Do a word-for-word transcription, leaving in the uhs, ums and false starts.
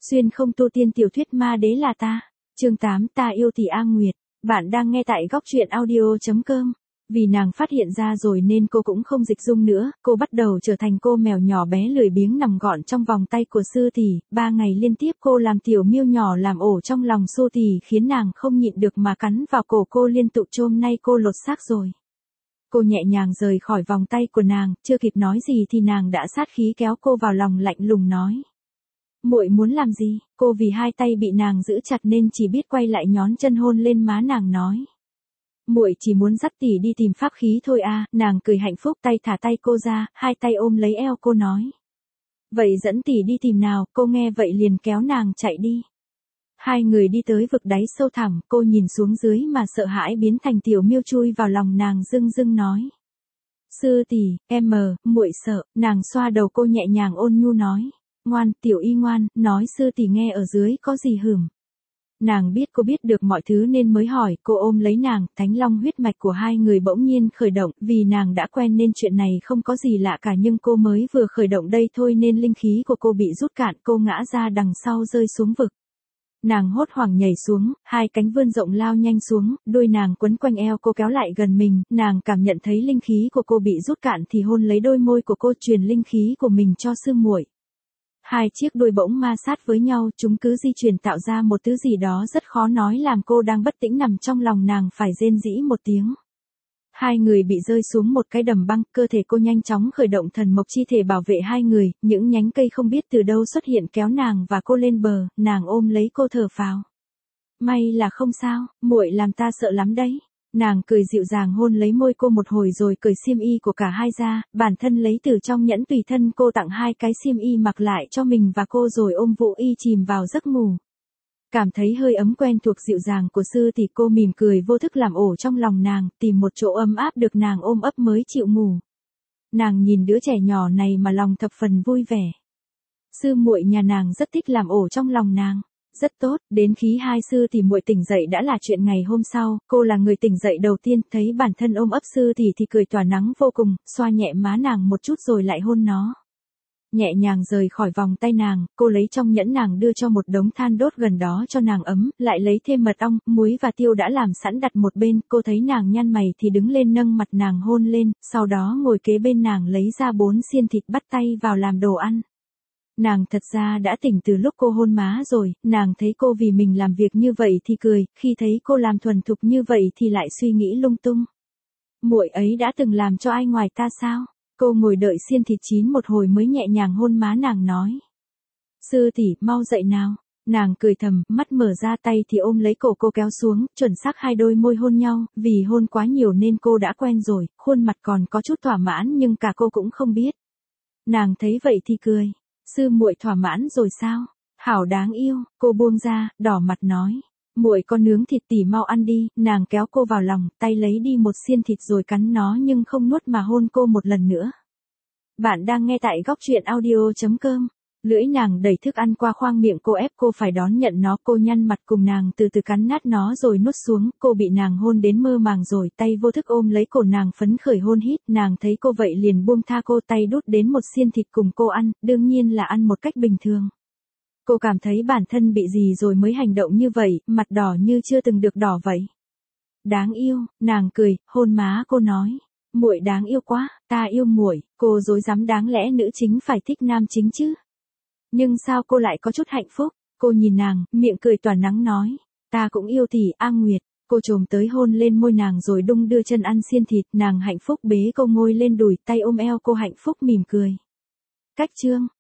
Xuyên không tu tiên tiểu thuyết ma đế là ta. Chương tám ta yêu tỷ A Nguyệt. Bạn đang nghe tại góc truyện audio.com. Vì nàng phát hiện ra rồi nên cô cũng không dịch dung nữa, cô bắt đầu trở thành cô mèo nhỏ bé lười biếng nằm gọn trong vòng tay của sư tỷ. Ba ngày liên tiếp cô làm tiểu miêu nhỏ làm ổ trong lòng sư tỷ khiến nàng không nhịn được mà cắn vào cổ cô liên tục. Hôm nay cô lột xác rồi. Cô nhẹ nhàng rời khỏi vòng tay của nàng, chưa kịp nói gì thì nàng đã sát khí kéo cô vào lòng lạnh lùng nói. Muội muốn làm gì? Cô vì hai tay bị nàng giữ chặt nên chỉ biết quay lại nhón chân hôn lên má nàng nói. Muội chỉ muốn dắt tỷ đi tìm pháp khí thôi à, nàng cười hạnh phúc tay thả tay cô ra, hai tay ôm lấy eo cô nói. Vậy dẫn tỷ đi tìm nào, cô nghe vậy liền kéo nàng chạy đi. Hai người đi tới vực đáy sâu thẳm, cô nhìn xuống dưới mà sợ hãi biến thành tiểu miêu chui vào lòng nàng dưng dưng nói. Sư tỷ, em mờ, muội sợ, nàng xoa đầu cô nhẹ nhàng ôn nhu nói. Ngoan, tiểu y ngoan, nói sư tỷ nghe ở dưới có gì hửm. Nàng biết cô biết được mọi thứ nên mới hỏi, cô ôm lấy nàng, thánh long huyết mạch của hai người bỗng nhiên khởi động, vì nàng đã quen nên chuyện này không có gì lạ cả nhưng cô mới vừa khởi động đây thôi nên linh khí của cô bị rút cạn, cô ngã ra đằng sau rơi xuống vực. Nàng hốt hoảng nhảy xuống, hai cánh vươn rộng lao nhanh xuống, đuôi nàng quấn quanh eo cô kéo lại gần mình, nàng cảm nhận thấy linh khí của cô bị rút cạn thì hôn lấy đôi môi của cô truyền linh khí của mình cho sư muội. Hai chiếc đuôi bỗng ma sát với nhau, chúng cứ di chuyển tạo ra một thứ gì đó rất khó nói làm cô đang bất tĩnh nằm trong lòng nàng phải rên rỉ một tiếng. Hai người bị rơi xuống một cái đầm băng, cơ thể cô nhanh chóng khởi động thần mộc chi thể bảo vệ hai người, những nhánh cây không biết từ đâu xuất hiện kéo nàng và cô lên bờ, nàng ôm lấy cô thở phào. May là không sao, muội làm ta sợ lắm đấy. Nàng cười dịu dàng hôn lấy môi cô một hồi rồi cởi xiêm y của cả hai ra, bản thân lấy từ trong nhẫn tùy thân cô tặng hai cái xiêm y mặc lại cho mình và cô rồi ôm Vũ Y chìm vào giấc ngủ. Cảm thấy hơi ấm quen thuộc dịu dàng của sư thì cô mỉm cười vô thức làm ổ trong lòng nàng, tìm một chỗ ấm áp được nàng ôm ấp mới chịu ngủ. Nàng nhìn đứa trẻ nhỏ này mà lòng thập phần vui vẻ. Sư muội nhà nàng rất thích làm ổ trong lòng nàng. Rất tốt, đến khi hai sư tỷ muội tỉnh dậy đã là chuyện ngày hôm sau, cô là người tỉnh dậy đầu tiên, thấy bản thân ôm ấp sư tỷ thì cười tỏa nắng vô cùng, xoa nhẹ má nàng một chút rồi lại hôn nó. Nhẹ nhàng rời khỏi vòng tay nàng, cô lấy trong nhẫn nàng đưa cho một đống than đốt gần đó cho nàng ấm, lại lấy thêm mật ong, muối và tiêu đã làm sẵn đặt một bên, cô thấy nàng nhăn mày thì đứng lên nâng mặt nàng hôn lên, sau đó ngồi kế bên nàng lấy ra bốn xiên thịt bắt tay vào làm đồ ăn. Nàng thật ra đã tỉnh từ lúc cô hôn má rồi, nàng thấy cô vì mình làm việc như vậy thì cười, khi thấy cô làm thuần thục như vậy thì lại suy nghĩ lung tung. Muội ấy đã từng làm cho ai ngoài ta sao? Cô ngồi đợi xiên thịt chín một hồi mới nhẹ nhàng hôn má nàng nói. Sư tỷ, mau dậy nào. Nàng cười thầm, mắt mở ra tay thì ôm lấy cổ cô kéo xuống, chuẩn xác hai đôi môi hôn nhau, vì hôn quá nhiều nên cô đã quen rồi, khuôn mặt còn có chút thỏa mãn nhưng cả cô cũng không biết. Nàng thấy vậy thì cười. Sư muội thỏa mãn rồi sao? Hảo đáng yêu, cô buông ra, đỏ mặt nói. Muội có nướng thịt tỷ mau ăn đi, nàng kéo cô vào lòng, tay lấy đi một xiên thịt rồi cắn nó nhưng không nuốt mà hôn cô một lần nữa. Bạn đang nghe tại góc truyện audio.com. Lưỡi nàng đẩy thức ăn qua khoang miệng cô ép cô phải đón nhận nó, cô nhăn mặt cùng nàng từ từ cắn nát nó rồi nuốt xuống, cô bị nàng hôn đến mơ màng rồi, tay vô thức ôm lấy cổ nàng phấn khởi hôn hít, nàng thấy cô vậy liền buông tha cô, tay đút đến một xiên thịt cùng cô ăn, đương nhiên là ăn một cách bình thường. Cô cảm thấy bản thân bị gì rồi mới hành động như vậy, mặt đỏ như chưa từng được đỏ vậy. Đáng yêu, nàng cười, hôn má cô nói. Muội đáng yêu quá, ta yêu muội, cô dối dám đáng lẽ nữ chính phải thích nam chính chứ. Nhưng sao cô lại có chút hạnh phúc? Cô nhìn nàng, miệng cười tỏa nắng nói. Ta cũng yêu tỷ A Nguyệt. Cô trồm tới hôn lên môi nàng rồi đung đưa chân ăn xiên thịt, nàng hạnh phúc bế cô ngồi lên đùi, tay ôm eo cô hạnh phúc mỉm cười. Cách chương.